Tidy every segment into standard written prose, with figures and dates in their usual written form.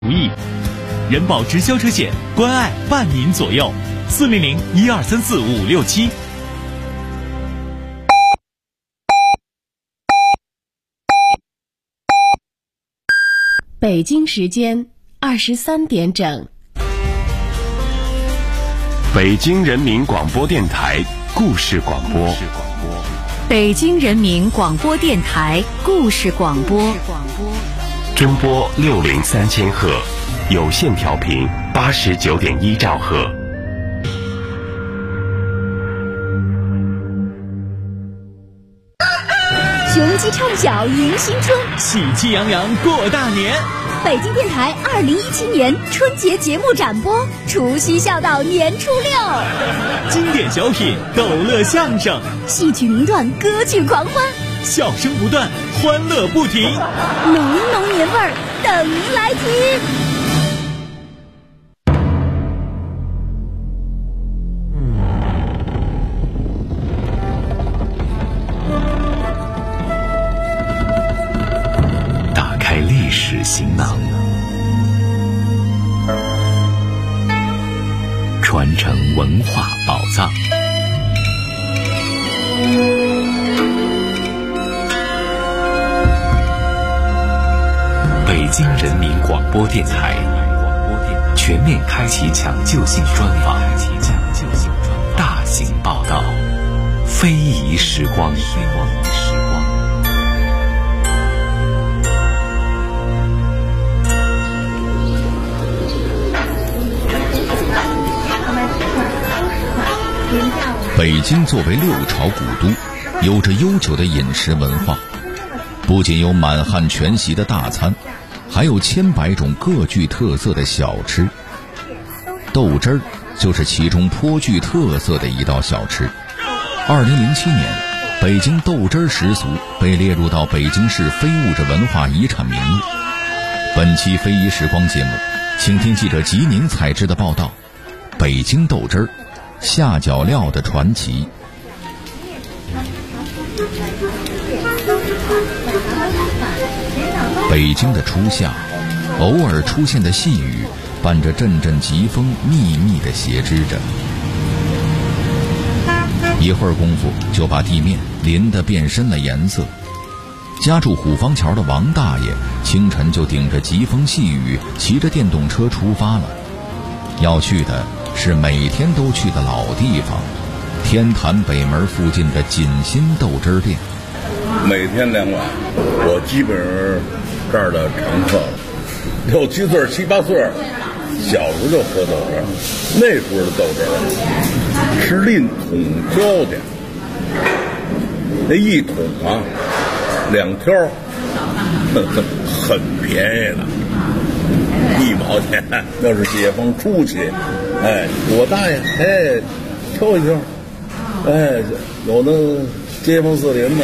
无益。人保直销车险，关爱伴您左右，400-1234-567。 北京时间23点整。 北京人民广播电台故事广播。 北京人民广播电台故事广播。 中波603千赫，有线调频89.1兆赫。 雄鸡唱晓迎新春， 喜气洋洋过大年。 北京电台2017年春节节目展播，除夕笑到年初6。 经典小品，逗乐相声， 戏曲名段，歌剧狂欢， 笑声不断，欢乐不停， 浓浓年味儿等您来听。 历史行囊，传承文化宝藏。北京人民广播电台全面开启抢救性专访，大型报道，非遗时光。 北京作为六朝古都，有着悠久的饮食文化，不仅有满汉全席的大餐，还有千百种各具特色的小吃。豆汁儿就是其中颇具特色的一道小吃。2007年，北京豆汁儿食俗被列入到北京市非物质文化遗产名录。本期非遗时光节目，请听记者吉宁采制的报道：北京豆汁儿下脚料的传奇。北京的初夏，偶尔出现的细雨伴着阵阵疾风，密密地斜织着，一会儿功夫就把地面淋得变深了颜色。家住虎坊桥的王大爷清晨就顶着疾风细雨，骑着电动车出发了，要去的是每天都去的老地方，天坛北门附近的锦心豆汁店。 每天2碗，我基本上这儿的常客了，6、7岁、7、8岁，小时候就喝豆汁儿。那时候的豆汁儿是拎桶交的，那一桶啊2条，很便宜的，1毛钱。要是解放初期，我大爷，挑一挑，有的街坊四邻的，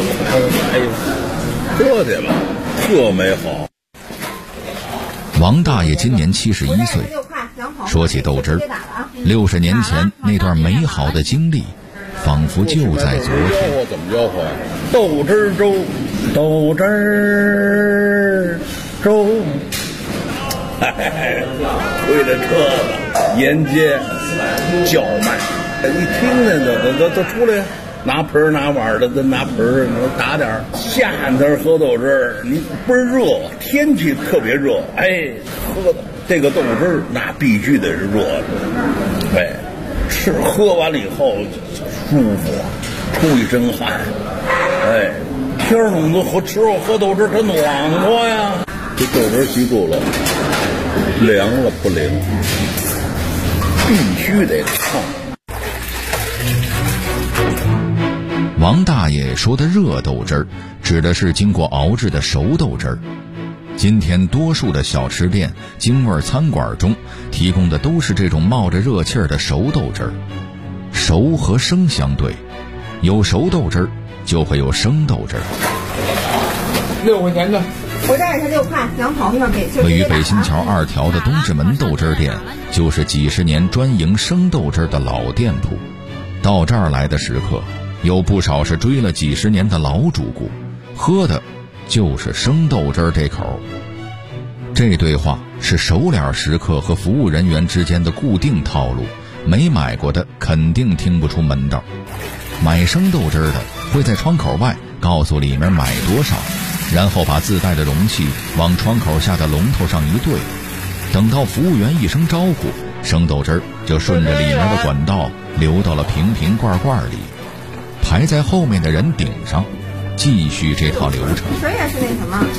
这去了，特美好。 王大爷今年71岁，说起豆汁儿，60年前那段美好的经历，仿佛就在昨天。 我怎么吆喝呀？豆汁儿粥，豆汁儿粥。推着车子沿街叫卖，一听见都出来，拿盆拿碗的，拿盆打点。夏天喝豆汁儿，你倍儿热，天气特别热，喝的这个豆汁儿那必须得是热的，喝完了以后舒服，出一身汗，天儿冷的喝豆汁儿它暖和呀。这豆汁儿记住了，凉了不灵，必须得烫。 王大爷说的热豆汁儿，指的是经过熬制的熟豆汁儿。今天多数的小吃店、京味餐馆中提供的都是这种冒着热气儿的熟豆汁儿。熟和生相对，有熟豆汁儿就会有生豆汁儿。 6块钱的， 我这儿是6块，2跑一会儿给。 位于北新桥2条的东直门豆汁儿店，就是几十年专营生豆汁儿的老店铺。到这儿来的食客，有不少是追了几十年的老主顾，喝的就是生豆汁儿这口。 这对话是熟脸食客和服务人员之间的固定套路，没买过的肯定听不出门道。买生豆汁儿的会在窗口外告诉里面买多少，然后把自带的容器往窗口下的龙头上一对，等到服务员一声招呼，生豆汁儿就顺着里面的管道流到了瓶瓶罐罐里，排在后面的人顶上，继续这套流程。 水也是那什么，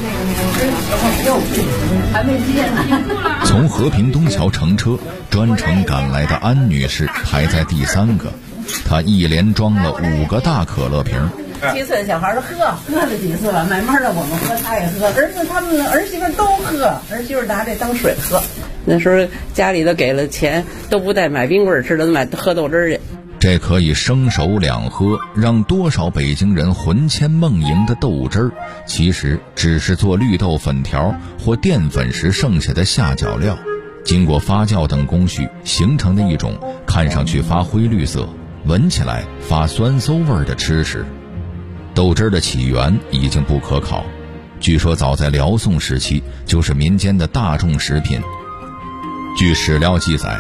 还没接呢。 从和平东桥乘车专程赶来的安女士排在第3个，她一连装了5个大可乐瓶。 几岁小孩都喝了几次了，慢慢的我们喝，他也喝，他们儿媳妇都喝，儿媳妇拿这当水喝。那时候家里头给了钱，都不带买冰棍吃的，都喝豆汁去。 这可以生熟两喝，让多少北京人魂牵梦萦的豆汁儿，其实只是做绿豆粉条或淀粉时剩下的下脚料，经过发酵等工序形成的一种看上去发灰绿色、闻起来发酸馊味的吃食。豆汁儿的起源已经不可考，据说早在辽宋时期就是民间的大众食品。据史料记载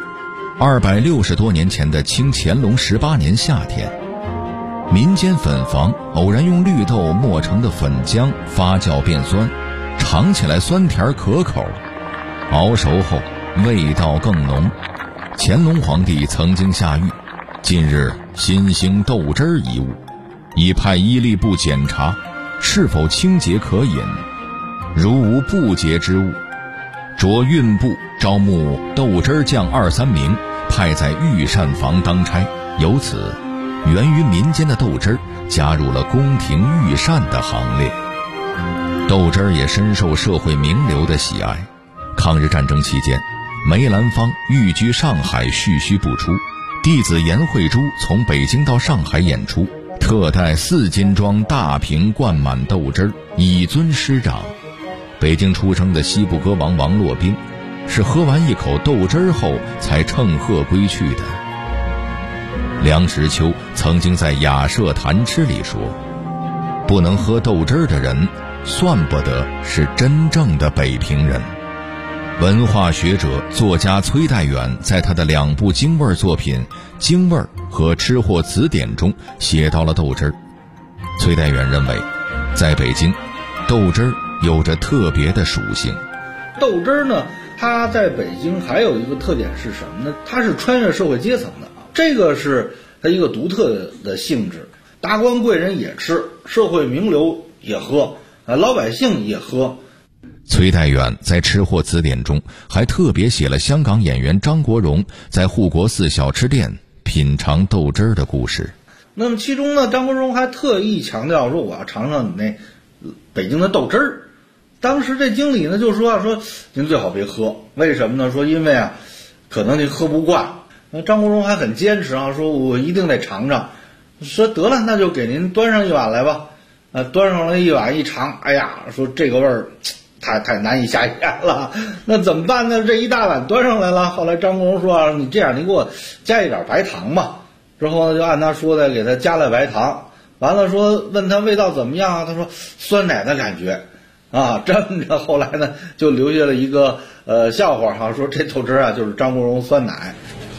，260多年前的清乾隆18年夏天，民间粉房偶然用绿豆磨成的粉浆发酵变酸，尝起来酸甜可口，熬熟后味道更浓。乾隆皇帝曾经下谕，近日新兴豆汁儿一物，已派医吏部检查是否清洁可饮，如无不洁之物，着运部招募豆汁儿匠2、3名，派在御膳房当差。由此源于民间的豆汁儿加入了宫廷御膳的行列。豆汁儿也深受社会名流的喜爱。抗日战争期间，梅兰芳寓居上海蓄须不出，弟子严慧珠从北京到上海演出，特带4斤装大瓶灌满豆汁儿，以尊师长。北京出生的西部歌王王洛宾是喝完一口豆汁儿后才乘鹤归去的。梁实秋曾经在《雅舍谈吃》里说，不能喝豆汁儿的人算不得是真正的北平人。文化学者作家崔代远在他的2部京味作品《京味》和《吃货词典》中写到了豆汁儿。崔代远认为，在北京，豆汁儿有着特别的属性。 豆汁儿呢，它在北京还有一个特点是什么呢？它是穿越社会阶层的，这个是它一个独特的性质。达官贵人也吃，社会名流也喝，老百姓也喝。 崔代远在《吃货词典》中还特别写了香港演员张国荣在护国寺小吃店品尝豆汁儿的故事。 那么其中呢，张国荣还特意强调说，我要尝尝你那北京的豆汁儿。当时这经理呢就说您最好别喝，为什么呢？说因为啊，可能您喝不惯。那张国荣还很坚持啊，说我一定得尝尝。说得了，那就给您端上一碗来吧。端上来一碗一尝，哎呀，说这个味儿太难以下咽了，那怎么办呢？这一大碗端上来了。后来张国荣说你这样，你给我加一点白糖吧。之后呢，就按他说的给他加了白糖。完了问他味道怎么样啊？他说酸奶的感觉啊。这么着，后来呢就留下了一个笑话哈，说这豆汁啊就是张国荣酸奶。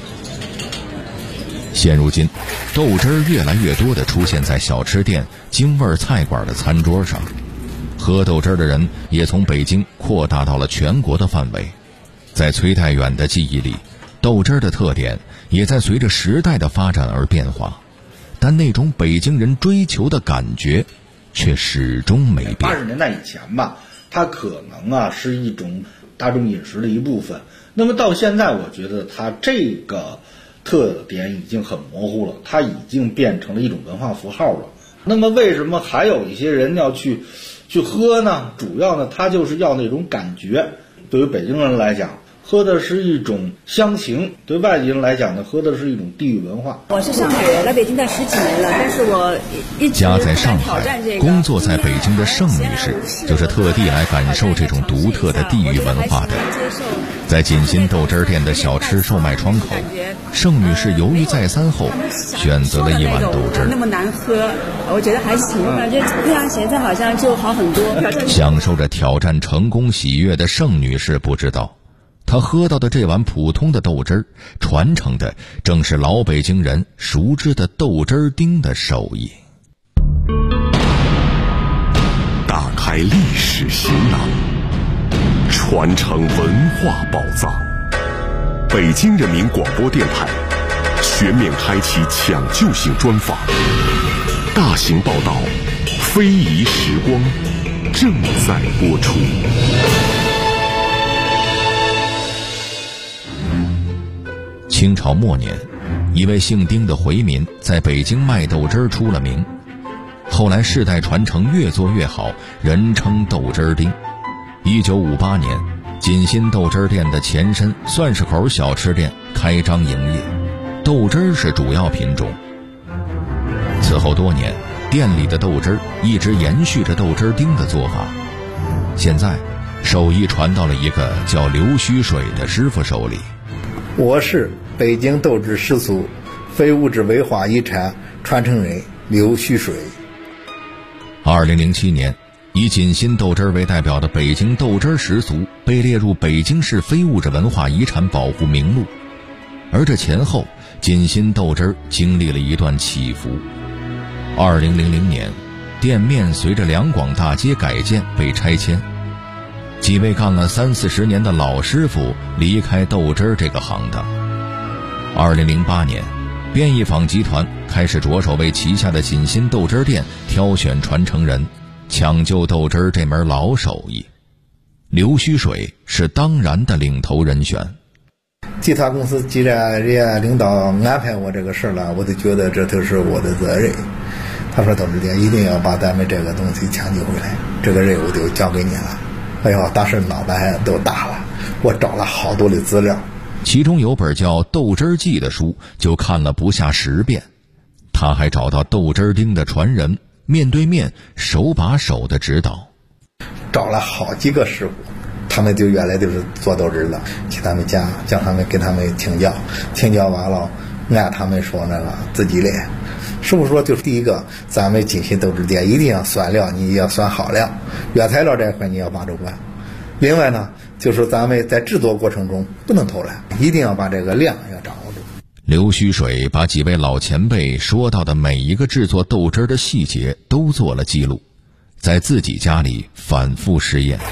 现如今，豆汁儿越来越多地出现在小吃店、京味菜馆的餐桌上。喝豆汁儿的人也从北京扩大到了全国的范围。在崔代远的记忆里，豆汁儿的特点也在随着时代的发展而变化，但那种北京人追求的感觉却始终没变。 80年代以前吧，它可能啊是一种大众饮食的一部分。那么到现在，我觉得它这个特点已经很模糊了，它已经变成了一种文化符号了。那么为什么还有一些人要去喝呢？主要呢，他就是要那种感觉。对于北京人来讲， 喝的是一种乡情，对外地人来讲呢，喝的是一种地域文化。 我是上海人，来北京待10几年了，但是我一直家在上海，工作在北京的盛女士，就是特地来感受这种独特的地域文化的。在锦心豆汁店的小吃售卖窗口，盛女士犹豫再三后，选择了一碗豆汁。 那么难喝，我觉得还行，感觉这样现在好像就好很多。 享受着挑战成功喜悦的盛女士不知道，她喝到的这碗普通的豆汁儿，传承的正是老北京人熟知的豆汁丁的手艺。 打开历史行囊，传承文化宝藏。北京人民广播电台全面开启抢救性专访，大型报道，非遗时光正在播出。 清朝末年，一位姓丁的回民在北京卖豆汁儿出了名，后来世代传承越做越好，人称豆汁丁。1958年，锦心豆汁店的前身蒜市口小吃店开张营业，豆汁是主要品种。此后多年，店里的豆汁一直延续着豆汁丁的做法。现在，手艺传到了一个叫刘须水的师傅手里。 我是北京豆汁食俗非物质文化遗产传承人刘须水。 2007年，以锦心豆汁为代表的北京豆汁食俗被列入北京市非物质文化遗产保护名录。而这前后，锦心豆汁经历了一段起伏。2000年，店面随着两广大街改建被拆迁，几位干了30-40年的老师傅离开豆汁这个行当。2008年，变异坊集团开始着手为旗下的锦心豆汁店挑选传承人，抢救豆汁这门老手艺。刘须水是当然的领头人选。 集团公司既然人家领导安排我这个事了，我就觉得这都是我的责任。他说豆汁店一定要把咱们这个东西抢救回来，这个任务就交给你了。哎呦，当时脑袋都大了，我找了好多的资料， 其中有本叫《豆汁记》的书就看了不下10遍。他还找到豆汁丁的传人，面对面手把手的指导， 找了好几个师傅，他们就原来就是做豆汁的，去他们家叫他们给他们请教，请教完了按他们说那个自己练。师傅说，就是第一个，咱们锦心豆汁店一定要酸料，你要酸好料，原材料这块你要把住关。另外呢，就是咱们在制作过程中不能偷懒，一定要把这个量要掌握住。 刘须水把几位老前辈说到的每一个制作豆汁的细节都做了记录，在自己家里反复实验。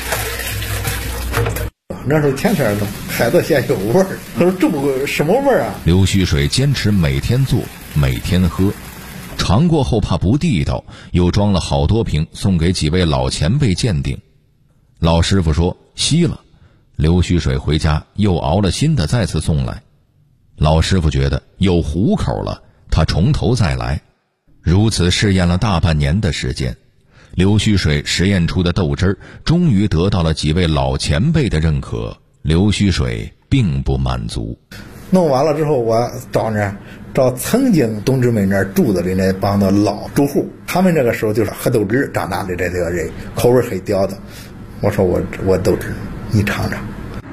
那时候天天的孩子嫌有味儿，他说这么什么味儿啊？ 刘须水坚持每天做，每天喝，尝过后怕不地道，又装了好多瓶送给几位老前辈鉴定。老师傅说稀了，刘须水回家又熬了新的再次送来。老师傅觉得有糊口了，他从头再来。如此试验了大半年的时间，刘须水实验出的豆汁终于得到了几位老前辈的认可。刘须水并不满足， 弄完了之后，我找曾经同志们那儿住的那帮的老住户，他们那个时候就是喝豆汁长大的这个人，口味很刁的。我说我豆汁，你尝尝。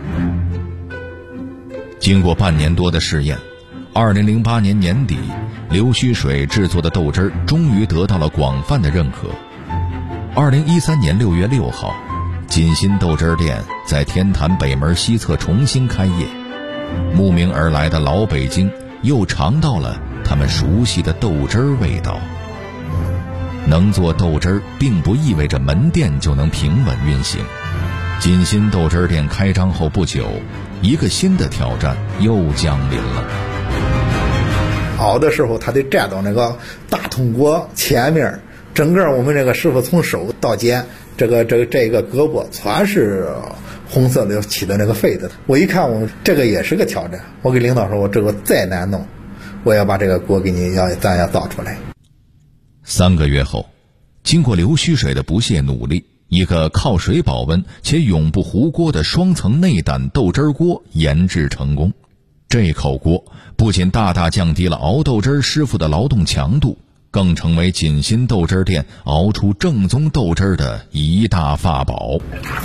经过半年多的试验，2008年年底，刘须水制作的豆汁终于得到了广泛的认可。2013年6月6号，锦心豆汁店在天坛北门西侧重新开业，慕名而来的老北京又尝到了他们熟悉的豆汁味道。能做豆汁并不意味着门店就能平稳运行。锦心豆汁店开张后不久，一个新的挑战又降临了。 熬的时候他得站到那个大铜锅前面，整个我们这个师傅从手到肩，这个胳膊全是红色的起的那个痱子。我一看这个也是个挑战，我给领导说，我这个再难弄，我要把这个锅给你咱要造出来。 3个月后，经过刘须水的不懈努力， 一个靠水保温且永不糊锅的双层内胆豆汁锅研制成功。这口锅不仅大大降低了熬豆汁师傅的劳动强度，更成为锦新豆汁店熬出正宗豆汁的一大法宝。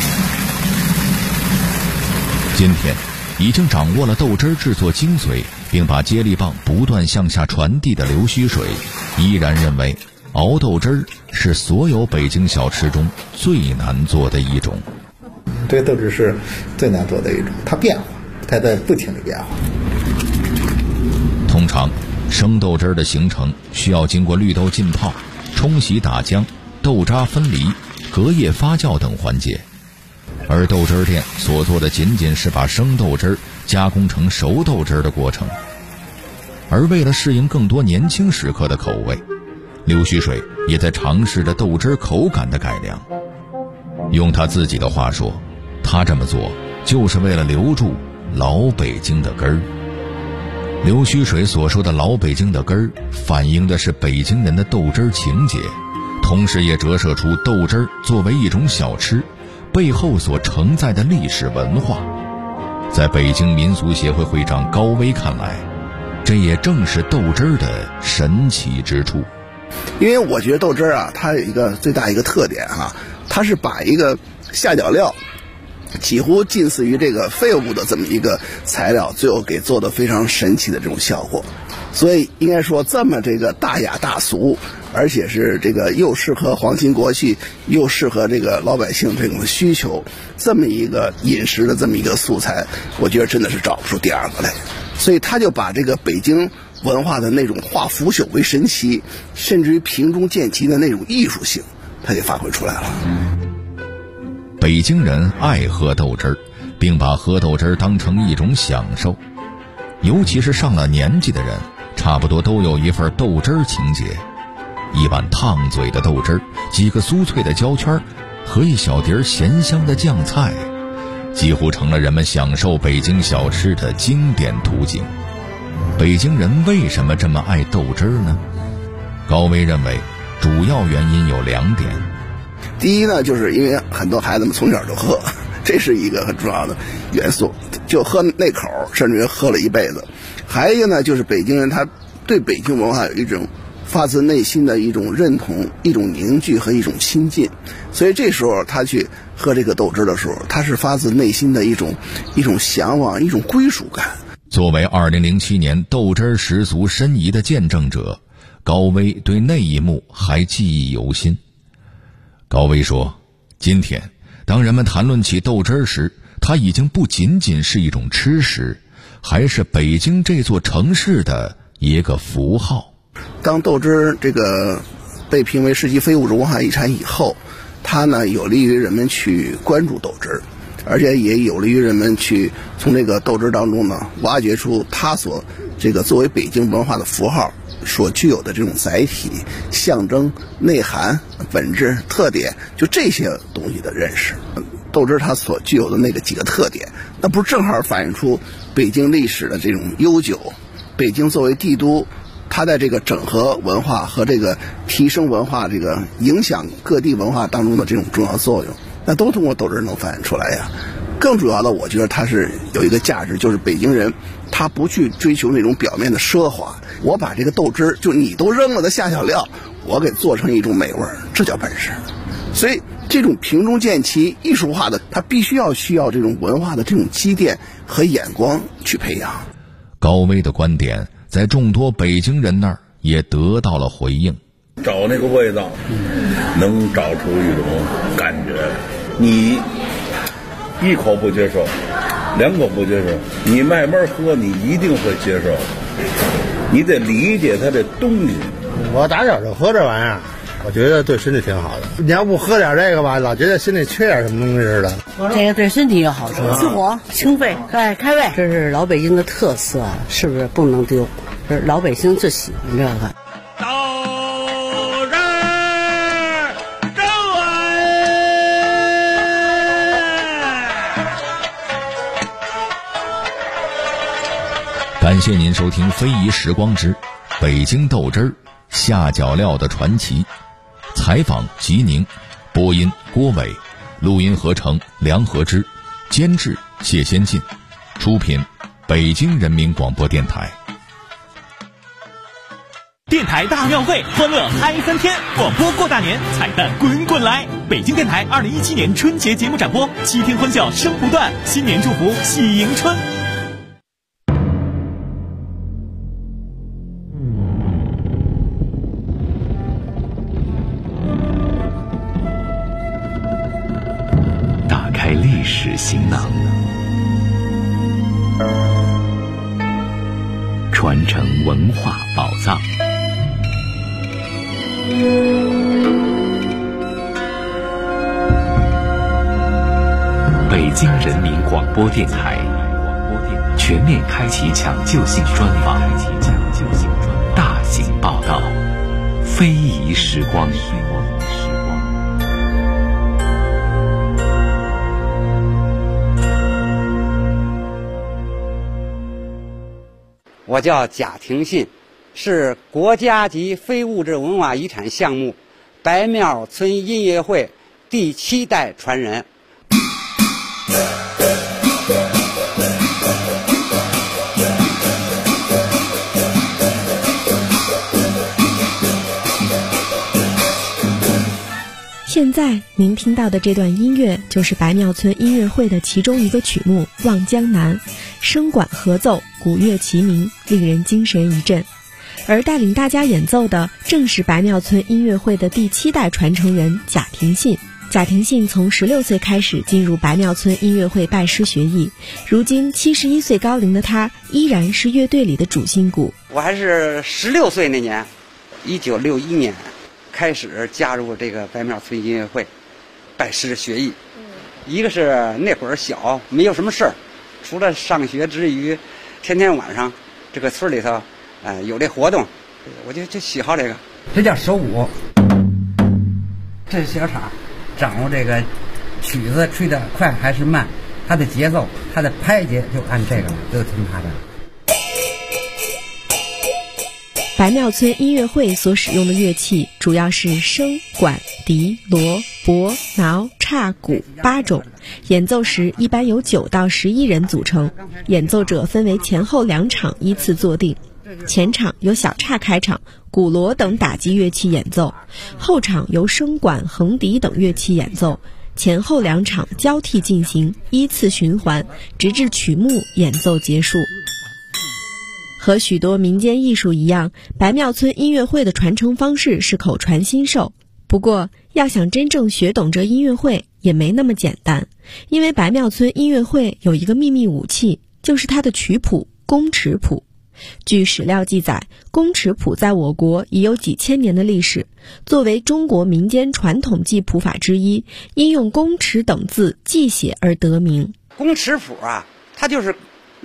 今天已经掌握了豆汁制作精髓，并把接力棒不断向下传递的刘须水，依然认为熬豆汁儿是所有北京小吃中最难做的一种。 这个豆汁是最难做的一种，它变化，它在不停的变化。 通常生豆汁儿的形成需要经过绿豆浸泡、冲洗打浆、豆渣分离、隔夜发酵等环节，而豆汁店所做的仅仅是把生豆汁加工成熟豆汁的过程。而为了适应更多年轻食客的口味，刘须水也在尝试着豆汁口感的改良。用他自己的话说，他这么做就是为了留住老北京的根儿。刘须水所说的老北京的根儿，反映的是北京人的豆汁情结，同时也折射出豆汁作为一种小吃背后所承载的历史文化。在北京民俗协会会长高威看来，这也正是豆汁的神奇之处。 因为我觉得豆汁啊，它有一个最大一个特点啊，它是把一个下脚料几乎近似于这个废物的这么一个材料，最后给做的非常神奇的这种效果。所以应该说这么这个大雅大俗，而且是这个又适合皇亲国戚，又适合这个老百姓这种需求，这么一个饮食的这么一个素材，我觉得真的是找不出第二个来。所以他就把这个北京文化的那种化腐朽为神奇，甚至于平中见奇的那种艺术性，他就发挥出来了。 北京人爱喝豆汁儿，并把喝豆汁儿当成一种享受，尤其是上了年纪的人，差不多都有一份豆汁儿情节。一碗烫嘴的豆汁儿，几个酥脆的焦圈和一小碟咸香的酱菜，几乎成了人们享受北京小吃的经典途径。北京人为什么这么爱豆汁儿呢？高威认为主要原因有2点。 第一呢，就是因为很多孩子们从小就喝，这是一个很重要的元素，就喝那口，甚至于喝了一辈子。还有一个呢，就是北京人他对北京文化有一种发自内心的一种认同、一种凝聚和一种亲近，所以这时候他去喝这个豆汁的时候，他是发自内心的一种向往、一种归属感。 作为2007年豆汁十足申遗的见证者，高威对那一幕还记忆犹新。高威说，今天当人们谈论起豆汁时，它已经不仅仅是一种吃食，还是北京这座城市的一个符号。 当豆汁这个被评为世界非物质文化遗产以后，它呢有利于人们去关注豆汁，而且也有利于人们去从这个豆汁当中呢挖掘出它所这个作为北京文化的符号所具有的这种载体、象征、内涵、本质、特点，就这些东西的认识。豆汁它所具有的那个几个特点，那不是正好反映出北京历史的这种悠久，北京作为帝都，它在这个整合文化和这个提升文化、这个影响各地文化当中的这种重要作用，那都通过豆汁能反映出来呀。更主要的，我觉得它是有一个价值，就是北京人他不去追求那种表面的奢华，我把这个豆汁就你都扔了的下脚料，我给做成一种美味，这叫本事。所以这种平中见奇、艺术化的，它必须需要这种文化的这种积淀和眼光去培养。 高威的观点在众多北京人那儿也得到了回应。 找那个味道，能找出一种感觉，你一口不接受，2口不接受，你慢慢喝，你一定会接受。你得理解它这东西。 我打小就喝这玩意儿，我觉得对身体挺好的。你要不喝点这个吧，老觉得心里缺点什么东西似的。 这个对身体有好处，激活、清肺、开胃，这是老北京的特色，是不是不能丢？这是老北京最喜欢这个。 感谢您收听《非遗时光之北京豆汁儿下脚料的传奇》，采访吉宁， 播音郭伟，录音合成梁和之，监制谢先进，出品北京人民广播电台。 电台大庙会，欢乐嗨3天，广播过大年，彩蛋滚滚来！北京电台2017年春节节目展播，7天欢笑声不断，新年祝福喜迎春。 打开历史行囊，传承文化宝藏。北京人民广播电台全面开启抢救性专访，大型报道，非遗时光。 我叫贾廷信，是国家级非物质文化遗产项目白庙村音乐会第7代传人。 现在您听到的这段音乐就是白庙村音乐会的其中一个曲目《望江南》，声管合奏，鼓乐齐鸣，令人精神一振。而带领大家演奏的正是白庙村音乐会的第7代传承人贾廷信。贾廷信从16岁开始进入白庙村音乐会拜师学艺，如今71岁高龄的他依然是乐队里的主心骨。 我还是16岁那年，1961年开始加入这个白庙村音乐会，拜师学艺。一个是那会儿小，没有什么事儿，除了上学之余，天天晚上这个村里头，有这活动，我就喜好这个。这叫手鼓，这是小叉，掌握这个曲子吹得快还是慢，它的节奏，它的拍节就按这个了，都听它的。 白庙村音乐会所使用的乐器主要是笙、管、笛、锣、钹、挠、叉、鼓8种，演奏时一般由9到11人组成，演奏者分为前后2场依次坐定。前场由小叉开场，鼓锣等打击乐器演奏，后场由笙管、横笛等乐器演奏，前后2场交替进行，依次循环，直至曲目演奏结束。和许多民间艺术一样，白庙村音乐会的传承方式是口传心授。不过，要想真正学懂这音乐会也没那么简单，因为白庙村音乐会有一个秘密武器，就是它的曲谱宫尺谱。据史料记载，宫尺谱在我国已有几千年的历史，作为中国民间传统记谱法之一，因用宫尺等字记写而得名。 宫尺谱啊，它就是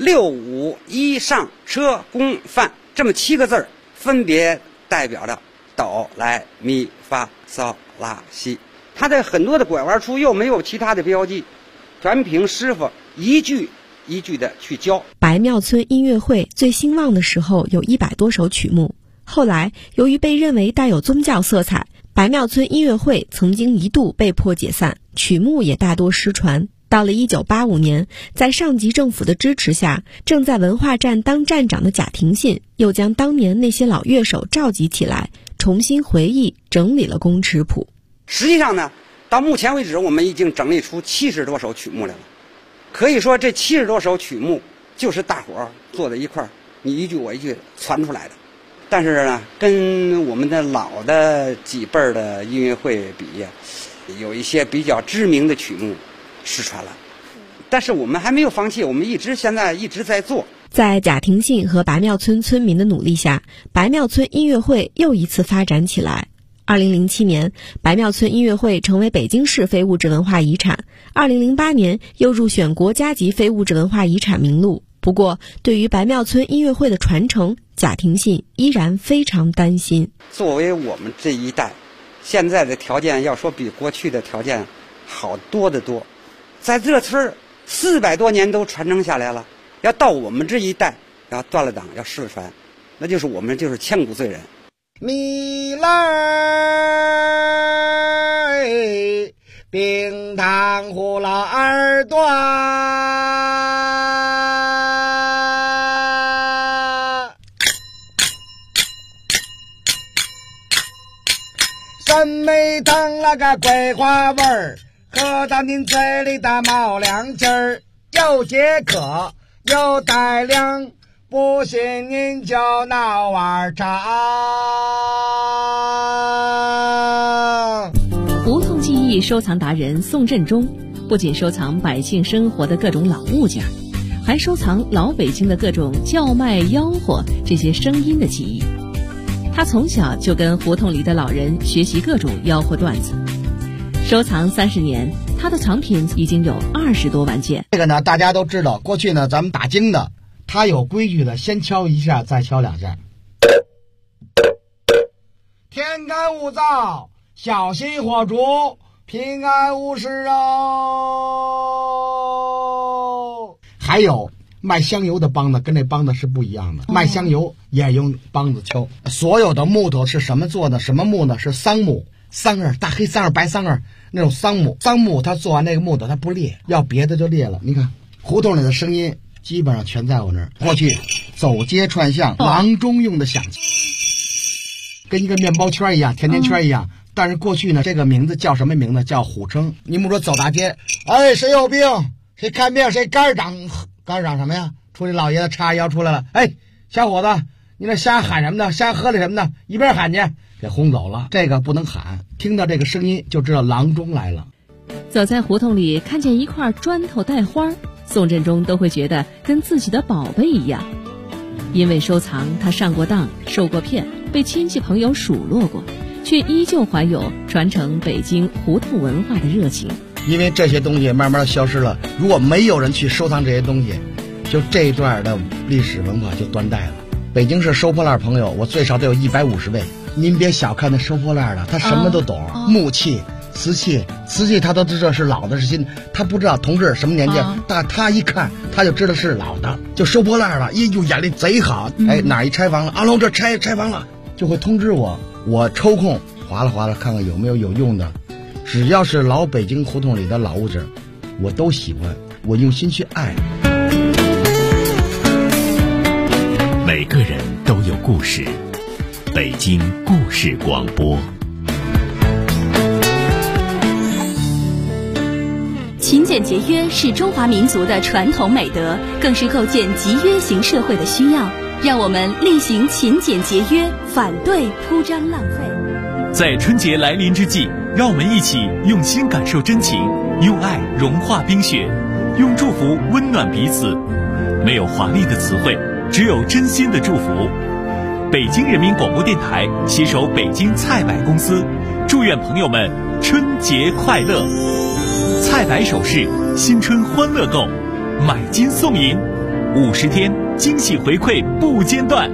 6、5、1上车宫范这么7个字儿，分别代表着哆来咪发嗦拉西。它的很多的拐弯处又没有其他的标记，全凭师傅一句一句的去教。 白庙村音乐会最兴旺的时候有100多首曲目，后来由于被认为带有宗教色彩，白庙村音乐会曾经一度被迫解散，曲目也大多失传。到了1985年，在上级政府的支持下，正在文化站当站长的贾廷信又将当年那些老乐手召集起来，重新回忆整理了宫尺谱。 实际上呢，到目前为止我们已经整理出70多首曲目来了。可以说这70多首曲目就是大伙儿坐在一块儿，你一句我一句传出来的。但是呢，跟我们的老的几辈儿的音乐会比呀，有一些比较知名的曲目失传了，但是我们还没有放弃，我们现在一直在做。 在贾廷信和白庙村村民的努力下，白庙村音乐会又一次发展起来。2007年，白庙村音乐会成为北京市非物质文化遗产，2008年又入选国家级非物质文化遗产名录。不过，对于白庙村音乐会的传承，贾廷信依然非常担心。 作为我们这一代，现在的条件要说比过去的条件好多得多。在这村400多年都传承下来了，要到我们这一代要断了档要失传，那就是我们就是千古罪人。 你来冰糖葫芦耳朵，酸梅汤那个桂花味儿，喝到您嘴里的冒凉气儿，又解渴又带凉，不信您就闹碗茶。 胡同记忆收藏达人宋振中不仅收藏百姓生活的各种老物件，还收藏老北京的各种叫卖吆喝这些声音的记忆。他从小就跟胡同里的老人学习各种吆喝段子，收藏30年，他的藏品已经有20多万件。 这个呢，大家都知道，过去呢咱们打更的，他有规矩的，先敲一下，再敲2下。天干物燥，小心火烛，平安无事哦。还有卖香油的梆子跟这梆子是不一样的，卖香油也用梆子敲。所有的木头是什么做的？什么木呢？是桑木，桑儿，大黑桑儿、白桑儿那种桑木。桑木它做完那个木头它不裂，要别的就裂了。你看胡同里的声音基本上全在我那儿。过去走街串巷，郎中用的响器，跟一个面包圈一样，甜甜圈一样。但是过去呢，这个名字叫什么名字？叫虎称。你们说走大街，哎，谁有病？谁看病？谁肝长什么呀？出去老爷子叉腰出来了，哎，小伙子，你那瞎喊什么呢？瞎喝的什么呢？一边喊去，给轰走了。这个不能喊，听到这个声音就知道郎中来了。 走在胡同里，看见一块砖头带花，宋振中都会觉得跟自己的宝贝一样。因为收藏，他上过当，受过骗，被亲戚朋友数落过，却依旧怀有传承北京胡同文化的热情。 因为这些东西慢慢消失了，如果没有人去收藏这些东西，就这一段的历史文化就断代了。北京市收破烂朋友，我最少得有150位。您别小看那收破烂的，他什么都懂，木器、瓷器他都知道是老的是新的，他不知道同志什么年纪，但他一看他就知道是老的，就收破烂了，哟，眼力贼好。哎，哪一拆房了？阿龙这拆房了，就会通知我，我抽空划拉看看有没有用的。只要是老北京胡同里的老物件，我都喜欢，我用心去爱。 每个人都有故事，北京故事广播。 勤俭节约是中华民族的传统美德，更是构建集约型社会的需要。让我们厉行勤俭节约，反对铺张浪费。 在春节来临之际，让我们一起用心感受真情，用爱融化冰雪，用祝福温暖彼此。没有华丽的词汇，只有真心的祝福。北京人民广播电台携手北京菜百公司，祝愿朋友们春节快乐。菜百首饰，新春欢乐购，买金送银，50天惊喜回馈不间断。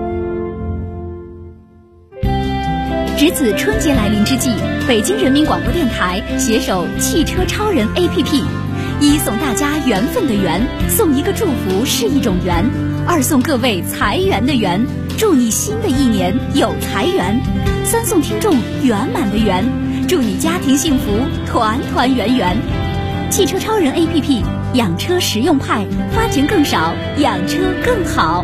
值此春节来临之际，北京人民广播电台携手汽车超人 APP， 一送大家缘分的缘，送一个祝福是一种缘；二送各位财源的缘，祝你新的一年有财源；三送听众圆满的圆，祝你家庭幸福团团圆圆。汽车超人 APP， 养车实用派，花钱更少，养车更好。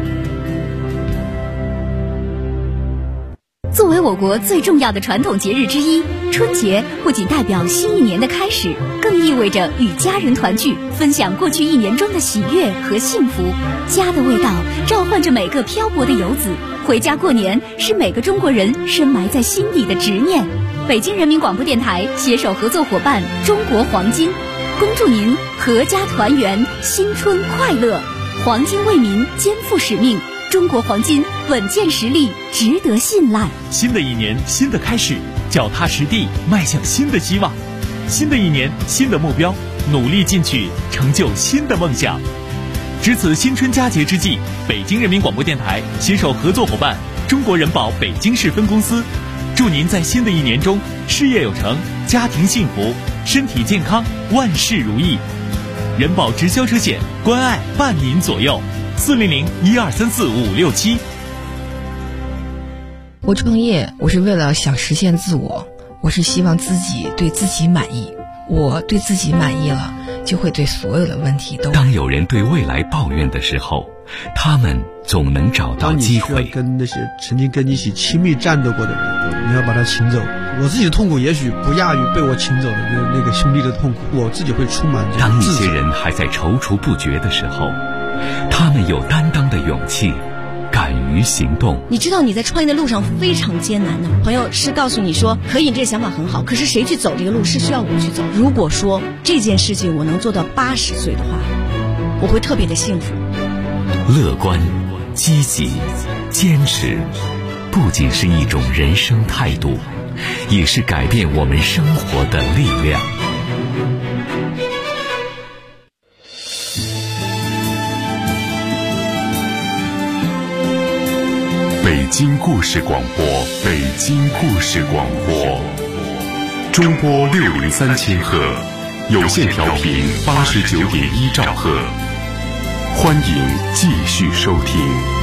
作为我国最重要的传统节日之一，春节不仅代表新一年的开始，更意味着与家人团聚，分享过去一年中的喜悦和幸福。家的味道召唤着每个漂泊的游子，回家过年是每个中国人深埋在心底的执念。北京人民广播电台携手合作伙伴中国黄金，恭祝您阖家团圆，新春快乐。黄金为民肩负使命，中国黄金稳健实力，值得信赖。 新的一年，新的开始，脚踏实地迈向新的希望。新的一年，新的目标，努力进取，成就新的梦想。值此新春佳节之际，北京人民广播电台携手合作伙伴中国人保北京市分公司，祝您在新的一年中事业有成，家庭幸福，身体健康，万事如意。人保直销车险，关爱伴您左右，400-1234-567。 我创业，我是为了想实现自我，我是希望自己对自己满意。 我对自己满意了，就会对所有的问题都。 当有人对未来抱怨的时候，他们总能找到机会。 跟那些曾经跟你一起亲密战斗过的人，你要把他请走。我自己的痛苦也许不亚于被我请走的那个兄弟的痛苦，我自己会充满这种当一些人还在踌躇不决的时候，他们有担当的勇气，敢于行动。 你知道你在创业的路上非常艰难的，朋友是告诉你说可以，这个想法很好，可是谁去走这个路是需要我去走。如果说这件事情我能做到80岁的话，我会特别的幸福。 乐观、积极、坚持，不仅是一种人生态度，也是改变我们生活的力量。 北京故事广播，北京故事广播，中波603千赫，有线调频89.1兆赫，欢迎继续收听。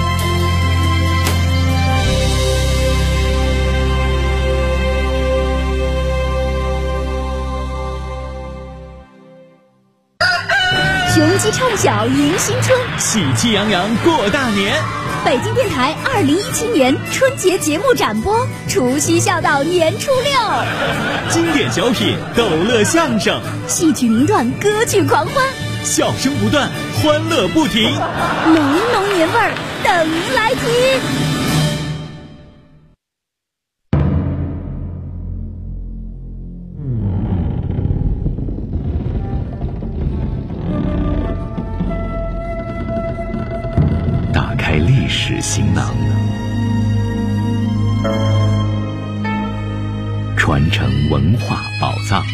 雄鸡唱晓迎新春， 喜气洋洋过大年。 北京电台2017年春节节目展播，除夕笑到年初6， 经典小品、逗乐相声、 戏曲名段、歌剧狂欢， 笑声不断，欢乐不停， 浓浓年味儿等您来听。 历史行囊，传承文化宝藏。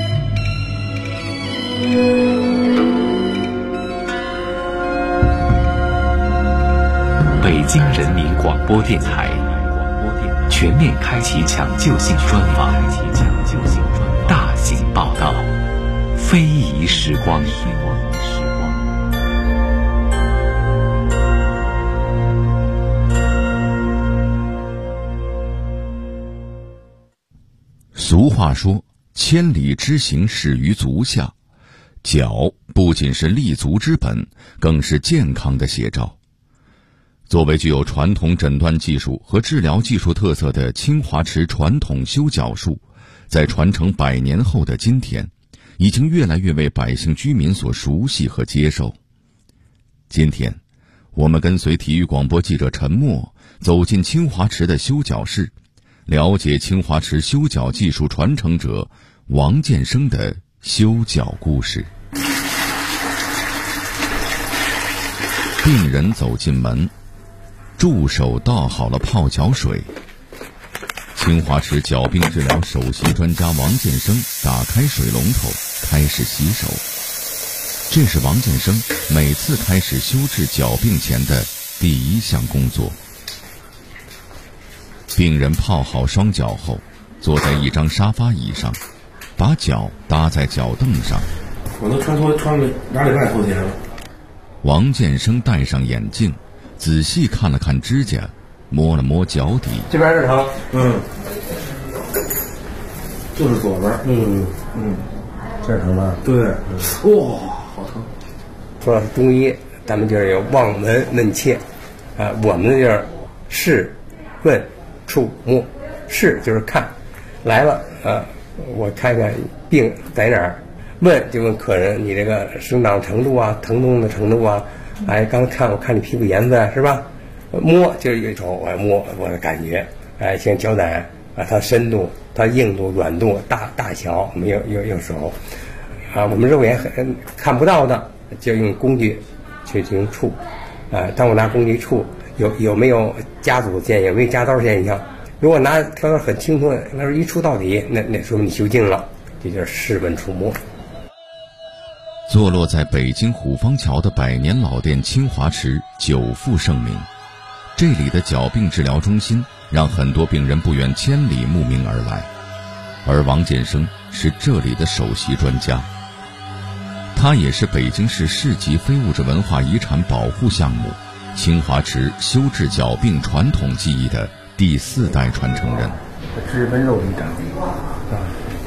北京人民广播电台全面开启抢救性专访，大型报道，非遗时光。 俗话说，千里之行始于足下，脚不仅是立足之本，更是健康的写照。作为具有传统诊断技术和治疗技术特色的清华池传统修脚术，在传承100年后的今天，已经越来越为百姓居民所熟悉和接受。今天，我们跟随体育广播记者陈默走进清华池的修脚室，了解清华池修脚技术传承者王建生的修脚故事。病人走进门，助手倒好了泡脚水。清华池脚病治疗首席专家王建生打开水龙头，开始洗手。这是王建生每次开始修治脚病前的第一项工作。病人泡好双脚后，坐在一张沙发椅上，把脚搭在脚凳上。 我都穿了2礼拜后天了。 王建生戴上眼镜，仔细看了看指甲，摸了摸脚底。 这边是疼，就是左边， 这儿疼吧？ 对，哇，好疼。 说是中医，咱们就是有望闻问切，我们就是视、问、触、摸。视就是看，来了我看看病在哪儿。问就问客人你这个生长程度啊，疼痛的程度啊，刚看我看你皮肤颜色是吧？摸就是一瞅我摸我的感觉，像脚胆它深度、它硬度、软度、大小，我们有时候我们肉眼看不到的，就用工具去进行触，当我拿工具触，有没有夹组现象，有没有夹刀现象？如果拿条刀很清楚，那是一触到底，那说明你修静了，这就是视问触摸。 坐落在北京虎坊桥的100年老店清华池久负盛名，这里的脚病治疗中心让很多病人不远千里慕名而来，而王建生是这里的首席专家。他也是北京市市级非物质文化遗产保护项目清华池修治脚病传统技艺的第4代传承人。 脂本肉里长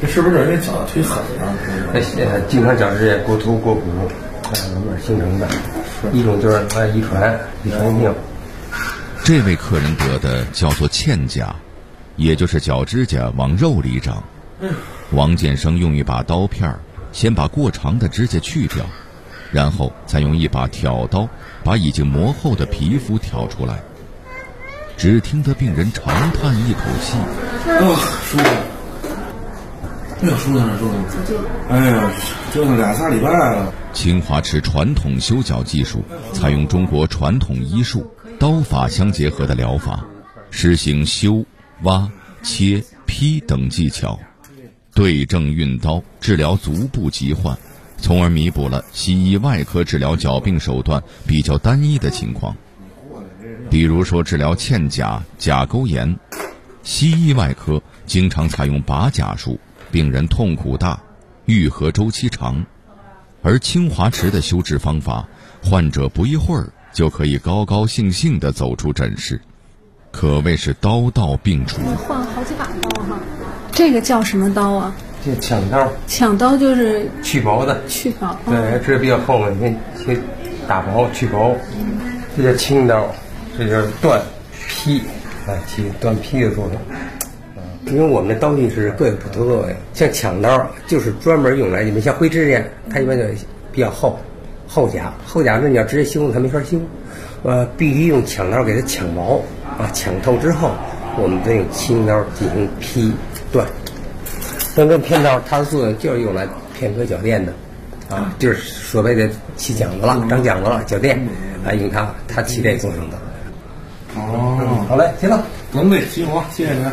这是不是人家脚忒狠了？ 经常长指甲过头过骨，慢慢形成的。一种就是遗传病。 这位客人得的叫做嵌甲，也就是脚指甲往肉里长。王建生用一把刀片先把过长的指甲去掉，然后再用一把挑刀把已经磨厚的皮肤挑出来。只听得病人长叹一口气：“ 舒服。哎呀，舒服了，舒服了！哎呀，折腾2-3礼拜了。” 清华池传统修脚技术采用中国传统医术刀法相结合的疗法，实行修、挖、切、劈等技巧，对症运刀治疗足部疾患，从而弥补了西医外科治疗脚病手段比较单一的情况。比如说治疗嵌甲、甲沟炎，西医外科经常采用拔甲术，病人痛苦大，愈合周期长。而清华池的修治方法，患者不一会儿就可以高高兴兴地走出诊室，可谓是刀刀并除。 换好几把刀哈，这个叫什么刀啊？ 这抢刀。抢刀就是去薄的。 去薄。 对，这比较厚嘛，你先打薄去薄。这叫轻刀，这叫断劈，起断劈的作用。因为我们的刀具是各有不同作用，像抢刀就是专门用来，你们像灰指甲，它一般就比较厚甲，厚甲那你要直接修它没法修，必须用抢刀给它抢薄抢透之后，我们再用轻刀进行劈断。像这片刀，它的作用就是用来片割脚垫的，就是所谓的起茧子了、长茧子了，脚垫用它起这作用的。好嘞，行了， 能对，齐活，谢谢您。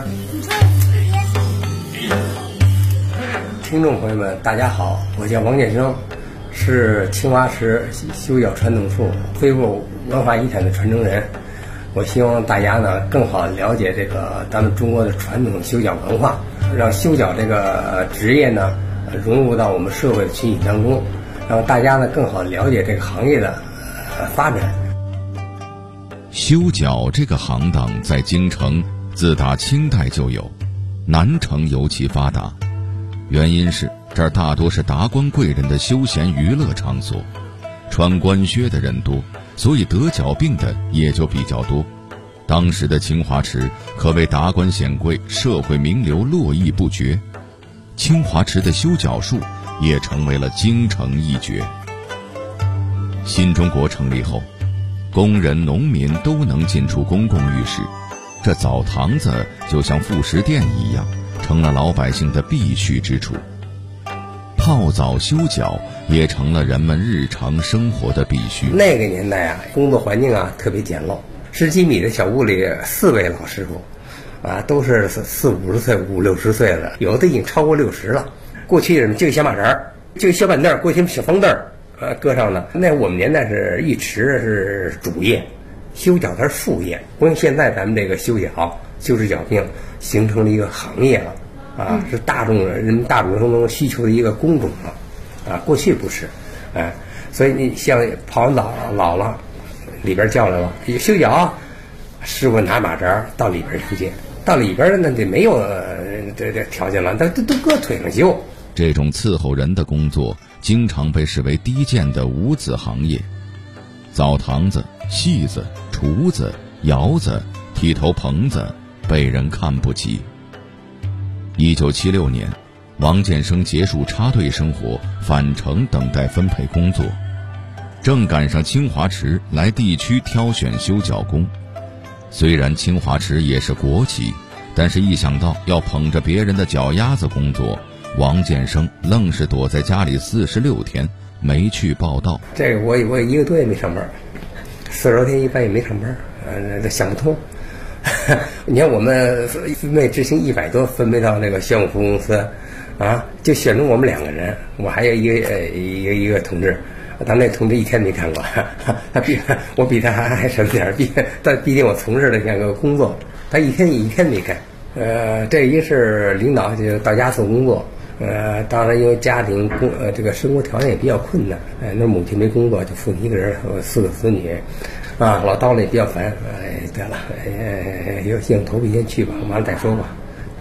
听众朋友们，大家好，我叫王建生，是清华池修脚传统术非物文化遗产的传承人。我希望大家呢更好了解这个咱们中国的传统修脚文化，让修脚这个职业呢融入到我们社会的群体当中，让大家呢更好了解这个行业的发展。 修脚这个行当在京城自打清代就有，南城尤其发达。原因是这儿大多是达官贵人的休闲娱乐场所，穿官靴的人多，所以得脚病的也就比较多。当时的清华池可谓达官显贵、社会名流络绎不绝，清华池的修脚术也成为了京城一绝。新中国成立后，工人、农民都能进出公共浴室，这澡堂子就像副食店一样，成了老百姓的必须之处。泡澡修脚也成了人们日常生活的必须。 那个年代工作环境特别简陋，10几米的小屋里4位老师傅都是40-50岁、50-60岁了，有的已经超过60了。过去人就小马扎儿，就小板凳，过去小方凳搁上的。那我们年代是浴池是主业，修脚它是副业。不像现在咱们这个修脚、修治脚病形成了一个行业了是人们大众生需求的一个工种了过去不是所以你像泡完澡老了，里边叫来了修脚，师傅拿马扎到里边修去，到里边那就没有这条件了，都搁腿上修。 这种伺候人的工作经常被视为低贱的无子行业。澡堂子、戏子、厨子、窑子、剃头棚子被人看不起。1976年，王建生结束插队生活，返城等待分配工作，正赶上清华池来地区挑选修脚工。虽然清华池也是国企，但是一想到要捧着别人的脚丫子工作，王建生愣是躲在家里46天没去报道。 这个我1个多月没上班，40多天一般也没上班，想不通。你看我们分配执行100多，分配到那个项目服务公司就选中我们2个人，我还有一个同志，咱那同志1天没看过，我比他还省点，毕竟我从事的那个工作，他一天没干。这一是领导就到家做工作，当然因为家庭这个生活条件也比较困难，那母亲没工作，就父亲一个人，4个子女。老叨了也比较烦，得了，有兴头皮先去吧，完了再说吧。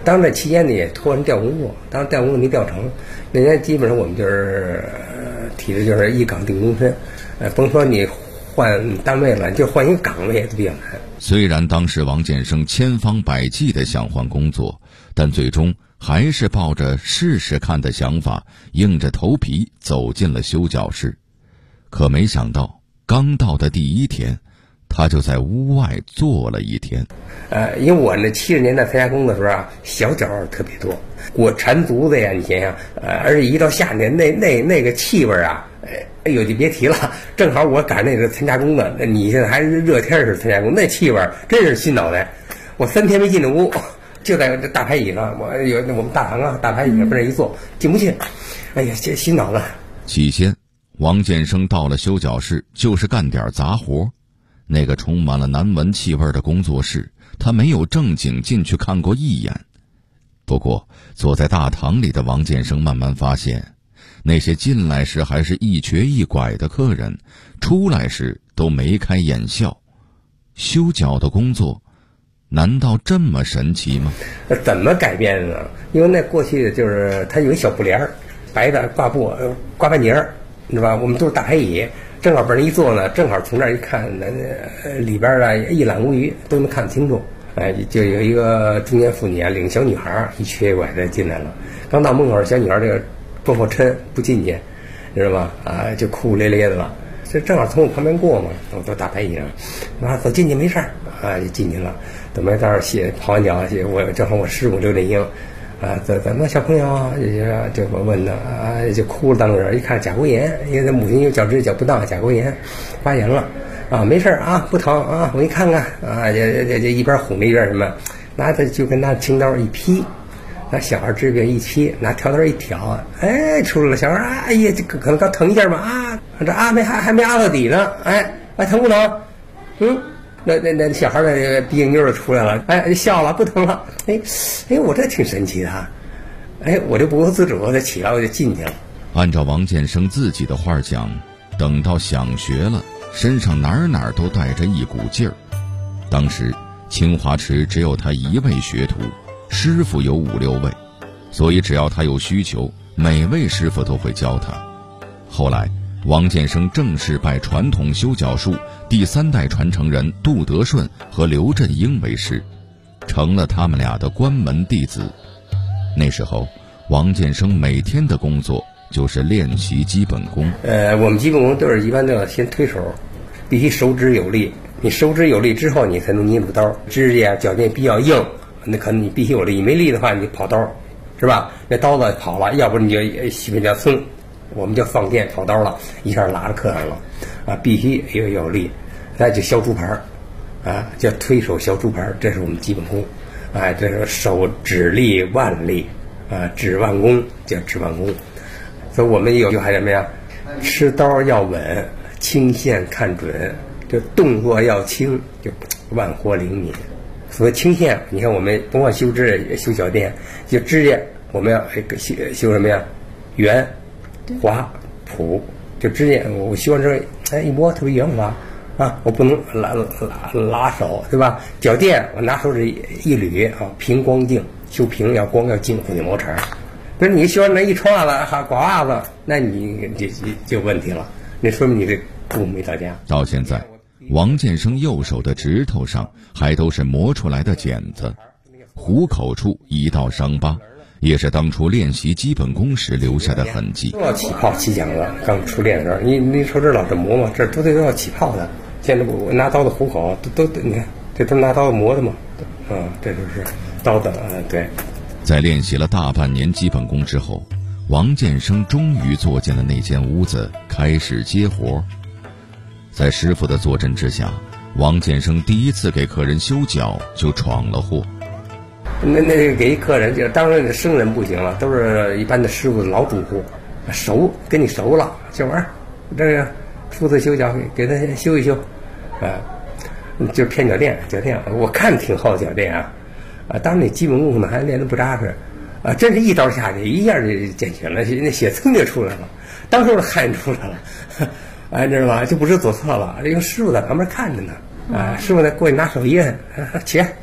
当这期间呢也托人调工作，当时调工作没调成，那年基本上我们就是提的就是一岗定终身，甭说你换单位了，就换一个岗位都比较难。 虽然当时王建生千方百计地想换工作，但最终还是抱着试试看的想法，硬着头皮走进了修脚室。可没想到，刚到的第一天，他就在屋外坐了一天。 因为我那70年代参加工的时候啊，小脚特别多，我馋足子呀，你想想，而且一到夏天那个气味啊，哎呦就别提了。正好我赶那个参加工的，你现在还是热天时参加工，那气味真是心脑袋。我3天没进那屋，就在这大排椅上，我们大堂啊，大排椅上不是一坐，进不去。哎呀，这心脑子。 起先，王建生到了修脚室就是干点杂活，那个充满了难闻气味的工作室，他没有正经进去看过一眼。不过坐在大堂里的王建生慢慢发现，那些进来时还是一瘸一拐的客人，出来时都眉开眼笑。修脚的工作难道这么神奇吗？ 怎么改变呢？因为那过去就是它有一小布帘，白的挂布挂半截，你知道吧？我们都是大排椅，正好把人一坐呢，正好从这儿一看，里边啊一览无余，都能看得清楚。就有一个中年妇女啊，领小女孩一瘸一拐的进来了。刚到门口，小女孩这个装破嗔不进去，知道吧？就哭哭咧咧的了。这正好从我旁边过嘛，我都大排椅上，妈走进去没事儿啊，就进去了。等没到那儿泡完脚，我正好我师傅刘振英怎么小朋友就我问他就哭了当时，一看甲沟炎，因为他母亲有脚趾脚不当，甲沟炎发炎了没事啊，不疼啊，我给你看看这一边哄着一边什么，拿他就跟拿青刀一劈，拿小孩治病一劈，拿条刀一挑，出来了，小孩哎呀，这可能刚疼一下吧这还没到底呢，疼不疼？那小孩的鼻影妞就出来了，笑了，不疼了，我这挺神奇的我就不由自主的起来，我就进去了。 按照王建生自己的话讲，等到想学了，身上哪儿都带着一股劲儿。当时清华池只有他一位学徒，师傅有5、6位，所以只要他有需求，每位师傅都会教他。后来王建生正式拜传统修脚术第3代传承人杜德顺和刘振英为师，成了他们俩的关门弟子。那时候王建生每天的工作就是练习基本功。 我们基本功都是一般都要先推手，必须手指有力，你手指有力之后你才能捏住刀，指甲脚尖比较硬，那可能你必须有力，你没力的话你跑刀是吧？那刀子跑了，要不你就比较蹭，我们就放电跑刀了，一下拉着客人了必须有力。再就削竹盘叫推手削竹盘，这是我们基本功这是手指力腕力指腕功叫指腕功。所以我们有还什么呀？吃刀要稳，轻线看准，就动作要轻，就腕活灵敏。所谓轻线，你看我们甭管修指甲、修脚垫，就指甲我们要修什么呀？圆、滑、普，就指甲我修完之后，一摸特别圆滑我不能拉手，对吧？脚垫我拿手指一捋平光净，修平要光要净，不能磨茬。不是你修完那一穿了刮袜子，那你就有问题了，那说明你这功没到家。 到现在，王建生右手的指头上还都是磨出来的茧子，虎口处一道伤疤，也是当初练习基本功时留下的痕迹。 都要起泡起茧子，刚出练的时候，你说这老这磨嘛，这都得要起泡的。现在我拿刀的虎口都你看，这都拿刀磨的嘛，这就是刀的对。 在练习了大半年基本功之后，王建生终于坐进了那间屋子，开始接活。在师傅的坐镇之下，王建生第一次给客人修脚就闯了祸。 那给客人就当然生人不行了，都是一般的师傅老主顾，熟跟你熟了，小玩这个初次修脚给他修一修，就偏脚垫，我看挺好脚垫当然你基本功呢还练得不扎实真是一刀下去一下就健全了，那血蹭就出来了，当时汗出来了，知道吧？就不知左侧了，因为师傅在旁边看着呢，师傅在过去拿手一摁，起来，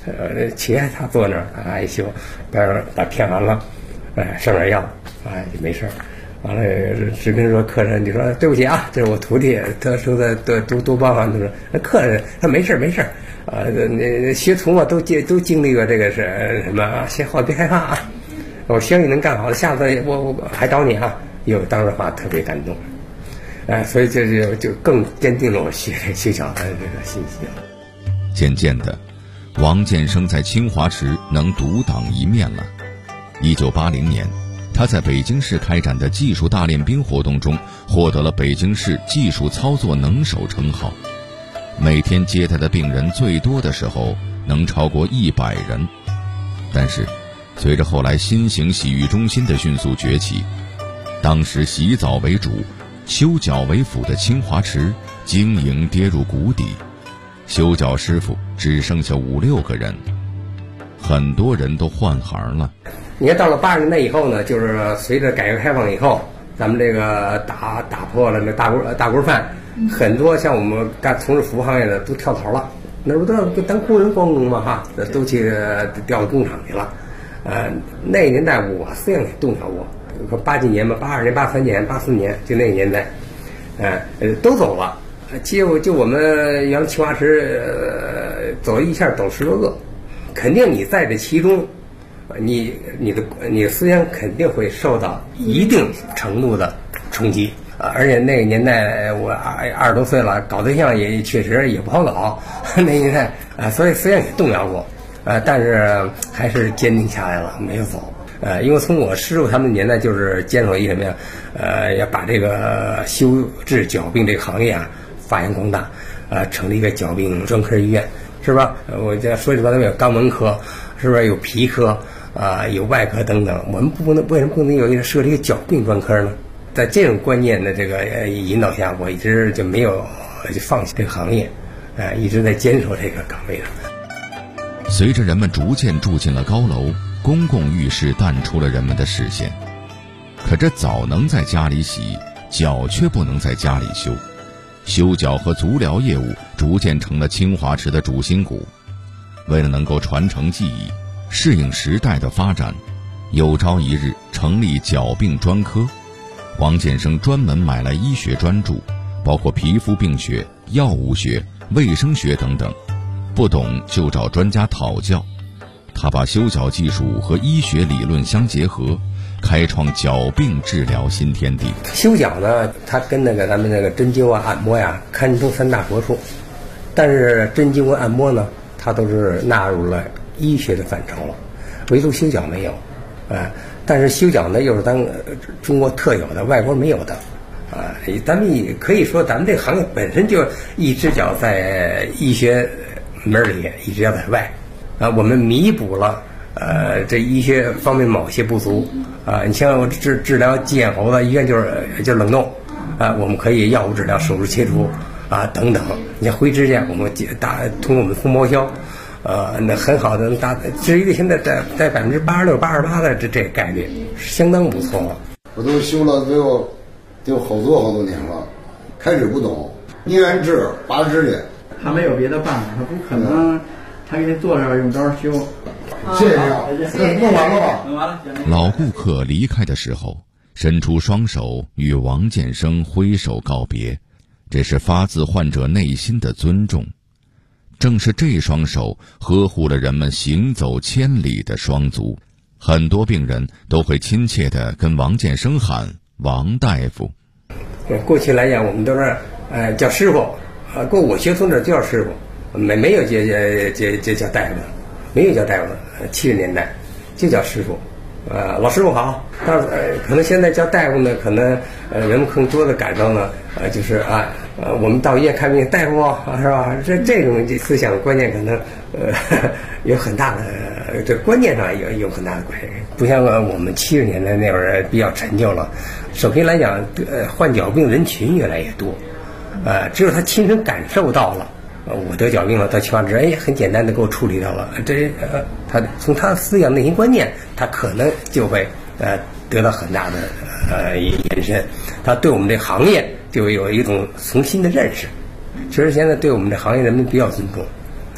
起来他坐那儿一宿，把骗完了，上点药，就没事儿。完了，只跟说客人，你说对不起啊，这是我徒弟，他说的多帮忙。他说那客人他没事，那学徒嘛都经历过这个是什么啊？先好别害怕啊，我相信能干好的，下次我还找你啊。有当时话特别感动，所以就更坚定了我学修脚的这个信心。 渐渐的，王建生在清华池能独当一面了。1980年。他在北京市开展的技术大练兵活动中，获得了北京市技术操作能手称号。每天接待的病人最多的时候能超过100人。但是，随着后来新型洗浴中心的迅速崛起，当时洗澡为主、修脚为辅的清华池经营跌入谷底，修脚师傅只剩下5、6个人，很多人都换行了。 你看，到了80年代以后呢，就是随着改革开放以后，咱们这个打破了那大锅饭，很多像我们从事服务行业的都跳槽了，那不都当工人光荣嘛哈，都去调到工厂去了。那个年代我虽然也动摇过，80几年吧，82年、83年、84年，就那个年代，都走了。就我们原来清华池走一下走10多个，肯定你在这其中。你的思想肯定会受到一定程度的冲击，而且那个年代我20多岁了，搞对象也确实也不好搞，那年代所以思想也动摇过，但是还是坚定下来了，没有走。因为从我师傅他们年代就是坚守一什么呀，要把这个修治脚病这个行业啊发扬光大，成立一个脚病专科医院，是吧？我这说句白了，有肛门科，是不是有皮科？有外科等等，我们为什么不能设立一个脚病专科呢？在这种观念的这个引导下，我一直就没有放弃这个行业，一直在坚守这个岗位上。 随着人们逐渐住进了高楼，公共浴室淡出了人们的视线。可这澡能在家里洗，脚却不能在家里修。修脚和足疗业务逐渐成了清华池的主心骨。为了能够传承技艺，适应时代的发展，有朝一日成立脚病专科。王建生专门买了医学专著，包括皮肤病学、药物学、卫生学等等，不懂就找专家讨教。他把修脚技术和医学理论相结合，开创脚病治疗新天地。 修脚呢，它跟咱们那个针灸按摩呀，堪称3大国术。但是针灸按摩呢，它都是纳入了医学的范畴了，唯独修脚没有，但是修脚呢又是中国特有的，外国没有的，咱们也可以说咱们这个行业本身就一只脚在医学门里，一只脚在外，我们弥补了这医学方面某些不足，你像我治疗鸡眼猴子，医院就是冷冻，我们可以药物治疗、手术切除等等。你像灰指甲，我们通过我们蜂包销。那很好的治愈率现在在86%、88%的这个概率相当不错了。 我都修了得有好多年了，开始不懂，宁愿治拔指甲。 他没有别的办法，他不可能，他给你坐这儿用刀修。 谢谢啊，弄完了吧？ 弄完了。 老顾客离开的时候，伸出双手与王建生挥手告别，这是发自患者内心的尊重。正是这双手呵护了人们行走千里的双足，很多病人都会亲切地跟王建生喊王大夫。 过去来讲，我们都是叫师傅，过我学从这叫师傅，没有叫大夫的，没有叫大夫的，70年代就叫师傅。老师傅好。但是可能现在叫大夫呢，可能人们更多的感受呢，就是我们到医院看病，大夫是吧？这种思想观念可能有很大的这观念上有很大的关系。不像我们70年代那会儿比较陈旧了。首先来讲，患脚病人群越来越多，只有他亲身感受到了。我得脚病了，到清华池，很简单的给我处理掉了。他从他的思想内心观念，他可能就会得到很大的延伸。他对我们这行业就有一种重新的认识。其实现在对我们这行业人们比较尊重，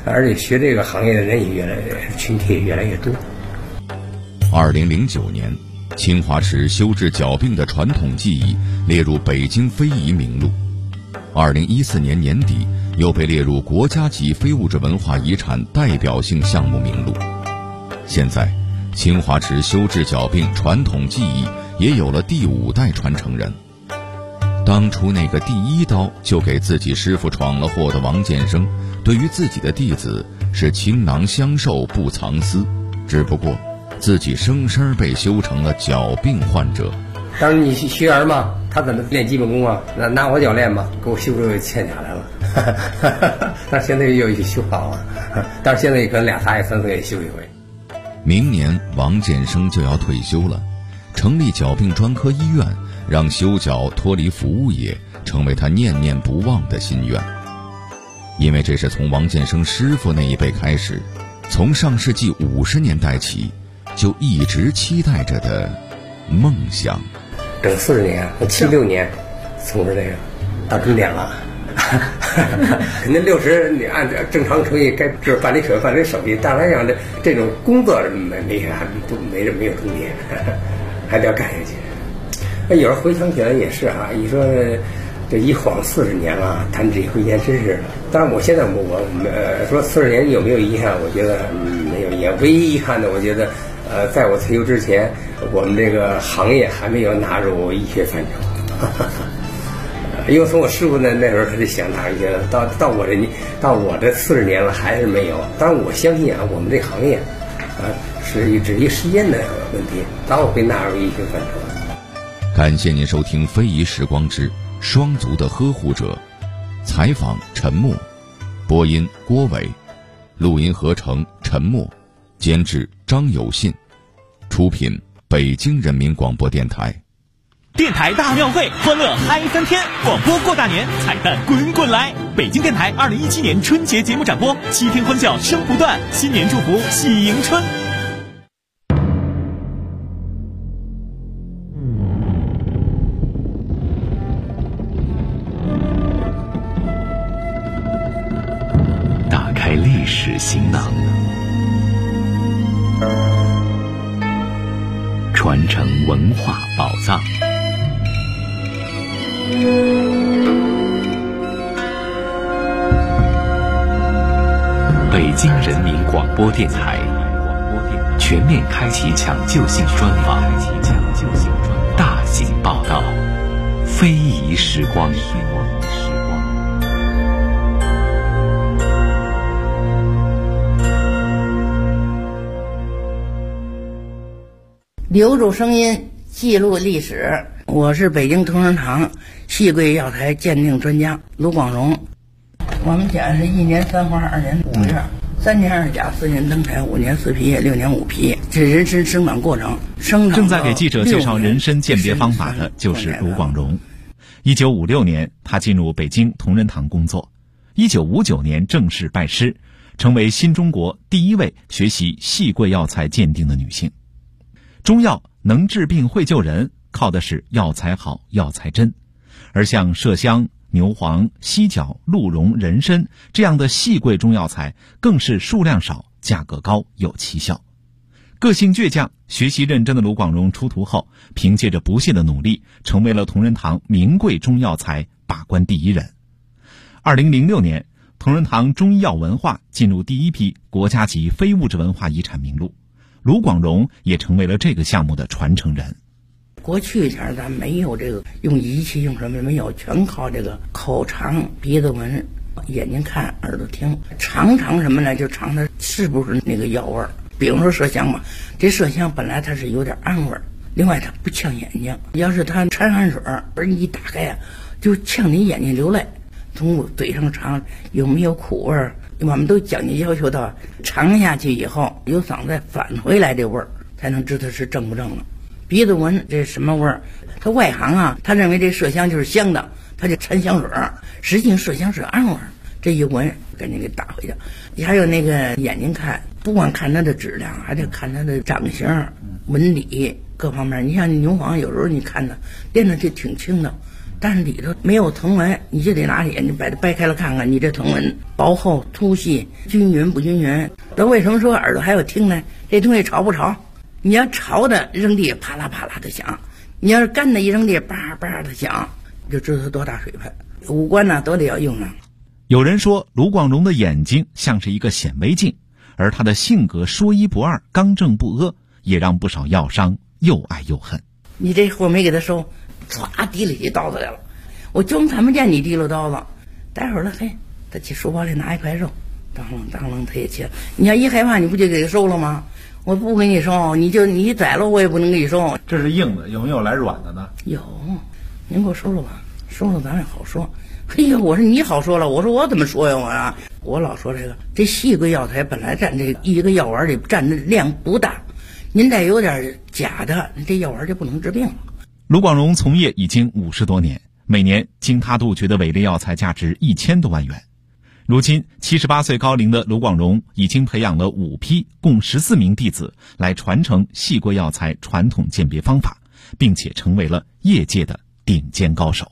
而且学这个行业的人也群体也越来越多。 2009年，清华池修治脚病的传统技艺列入北京非遗名录。2014年年底，又被列入国家级非物质文化遗产代表性项目名录。现在，清华池修治脚病传统技艺也有了第5代传承人。当初那个第1刀就给自己师傅闯了祸的王建生，对于自己的弟子是倾囊相授不藏私，只不过自己生生被修成了脚病患者。 当时你学员嘛，他怎么练基本功啊？拿我脚练嘛，给我修出欠下来了。但是现在又修好了，但是现在可能2、3、3次也修一回。 明年王建生就要退休了，成立脚病专科医院，让修脚脱离服务业，成为他念念不忘的心愿。因为这是从王建生师傅那一辈开始，从上世纪50年代起，就一直期待着的梦想。 整40年，76年从事这个，到终点了。肯定60，你按照正常程序该就是办理手续、办理手续，但来讲这种工作没有终点，还得要干下去。有时候回想起来也是啊，你说这一晃40年了，弹指一挥间，真是。当然，我现在我说40年有没有遗憾？我觉得没有遗憾。唯一遗憾的，我觉得在我退休之前，我们这个行业还没有纳入医学范畴。因为从我师傅那时候他就想纳入医学，到我这40年了还是没有。当然我相信啊，我们这行业是一时间的问题，早晚会纳入医学范畴。 感谢您收听《非遗时光之双足的呵护者》，采访陈默，播音郭伟，录音合成陈默，监制张有信，出品北京人民广播电台。 电台大庙会，欢乐嗨翻天！广播过大年，彩蛋滚滚来！北京电台2017年春节节目展播，7天欢笑声不断，新年祝福喜迎春。 打开历史行囊，传承文化宝藏。北京人民广播电台全面开启抢救性专访，大型报道，非遗时光。 留住声音，记录历史。我是北京同仁堂细桂药材鉴定专家卢广荣。我们家是1年3花2年5月，3年2甲4年登台5年4皮6年5皮，这人参生长过程。 正在给记者介绍人参鉴别方法的就是卢广荣。1956年，他进入北京同仁堂工作。1959年正式拜师，成为新中国第1位学习细桂药材鉴定的女性。中药能治病会救人，靠的是药材好、药材真。而像麝香、牛黄、犀角、鹿茸、人参这样的细桂中药材，更是数量少、价格高、有奇效。个性倔强、学习认真的卢广荣出徒后，凭借着不懈的努力，成为了同仁堂名贵中药材把关第1人。2006年，同仁堂中医药文化进入第1批国家级非物质文化遗产名录，卢广荣也成为了这个项目的传承人。 过去前咱没有这个用仪器用什么没有，全靠这个口尝、鼻子闻、眼睛看、耳朵听，尝什么呢？就尝它是不是那个药味儿。比如说麝香嘛，这麝香本来它是有点暗味儿，另外它不呛眼睛。要是它掺汗水儿一打开啊，就呛你眼睛流泪。从嘴上尝有没有苦味儿，我们都讲究要求到尝下去以后由嗓子再返回来这味儿，才能知道是正不正了。鼻子闻这什么味儿？他外行啊，他认为这麝香就是香的，他就掺香水儿，实际上麝香是暗味儿。这一闻赶紧给打回去。还有那个眼睛看，不光看它的质量，还得看它的长相、纹理各方面。你像牛黄，有时候你看它练的就挺轻的， 但是里头没有藤纹，你就得拿眼睛把它掰开了看看，你这藤纹薄厚粗细均匀不均匀。那为什么说耳朵还有听呢？这东西潮不潮？你要潮的扔地啪啦啪啦的响，你要是干的一扔地叭叭的响，就知道它多大水分。五官呢都得要用上。 有人说卢广荣的眼睛像是一个显微镜，而他的性格说一不二，刚正不阿，也让不少药商又爱又恨。 你这货没给他收，唰提了起刀子来了，我就看不见你提了刀子。待会儿了，嘿，他去书包里拿一块肉，当啷他也切了。你要一害怕，你不就给他收了吗？我不给你收，你宰了我也不能给你收。 这是硬的，有没有来软的呢？ 有，您给我收了吧，收了咱也好说。哎呀，我说你好说了，我说我怎么说呀我老说这细桂药材本来占这一个药丸里占的量不大，您再有点假的，这药丸就不能治病了。 卢广荣从业已经50多年，每年经他杜绝的伪劣药材价值1000多万元。如今78岁高龄的卢广荣已经培养了5批共14名弟子来传承细桂药材传统鉴别方法，并且成为了业界的顶尖高手。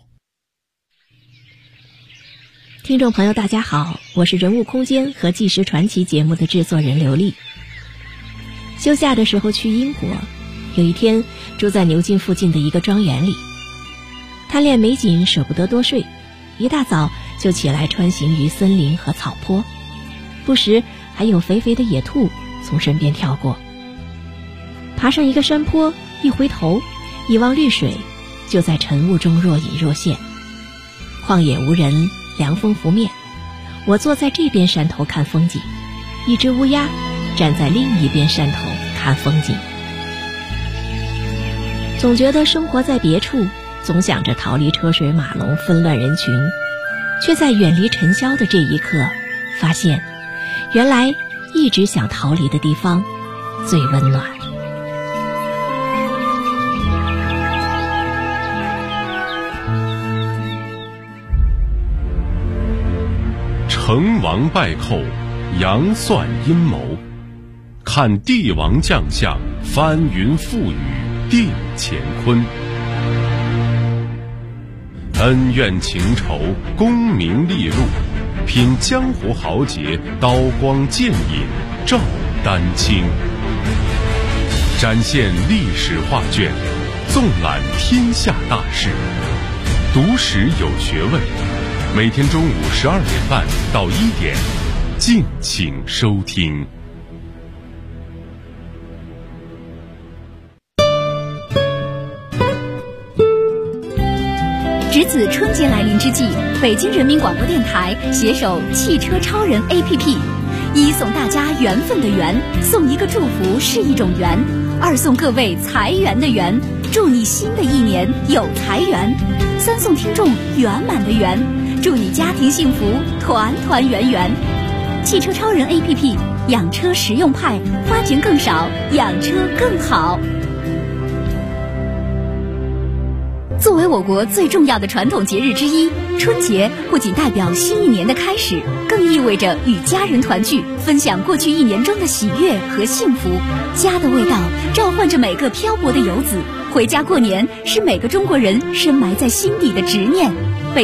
听众朋友大家好，我是人物空间和纪实传奇节目的制作人刘丽。休假的时候去英国，有一天住在牛津附近的一个庄园里，贪恋美景舍不得多睡，一大早就起来穿行于森林和草坡，不时还有肥肥的野兔从身边跳过。爬上一个山坡，一回头一望绿水，就在晨雾中若隐若现。旷野无人，凉风拂面，我坐在这边山头看风景，一只乌鸦站在另一边山头看风景。总觉得生活在别处，总想着逃离车水马龙纷乱人群，却在远离尘嚣的这一刻发现，原来一直想逃离的地方最温暖。 成王败寇，杨算阴谋，看帝王将相，翻云覆雨，定乾坤。恩怨情仇，功名利禄，品江湖豪杰，刀光剑影，照丹青。展现历史画卷，纵览天下大事，读史有学问。每天中午12点半到1点，敬请收听。 值此春节来临之际，北京人民广播电台携手汽车超人 APP， 一送大家缘分的缘，送一个祝福是一种缘；二送各位财源的源，祝你新的一年有财源；三送听众圆满的圆，祝你家庭幸福，团团圆圆。汽车超人 APP， 养车实用派，花钱更少，养车更好。作为我国最重要的传统节日之一，春节不仅代表新一年的开始，更意味着与家人团聚，分享过去一年中的喜悦和幸福。家的味道召唤着每个漂泊的游子，回家过年是每个中国人深埋在心底的执念。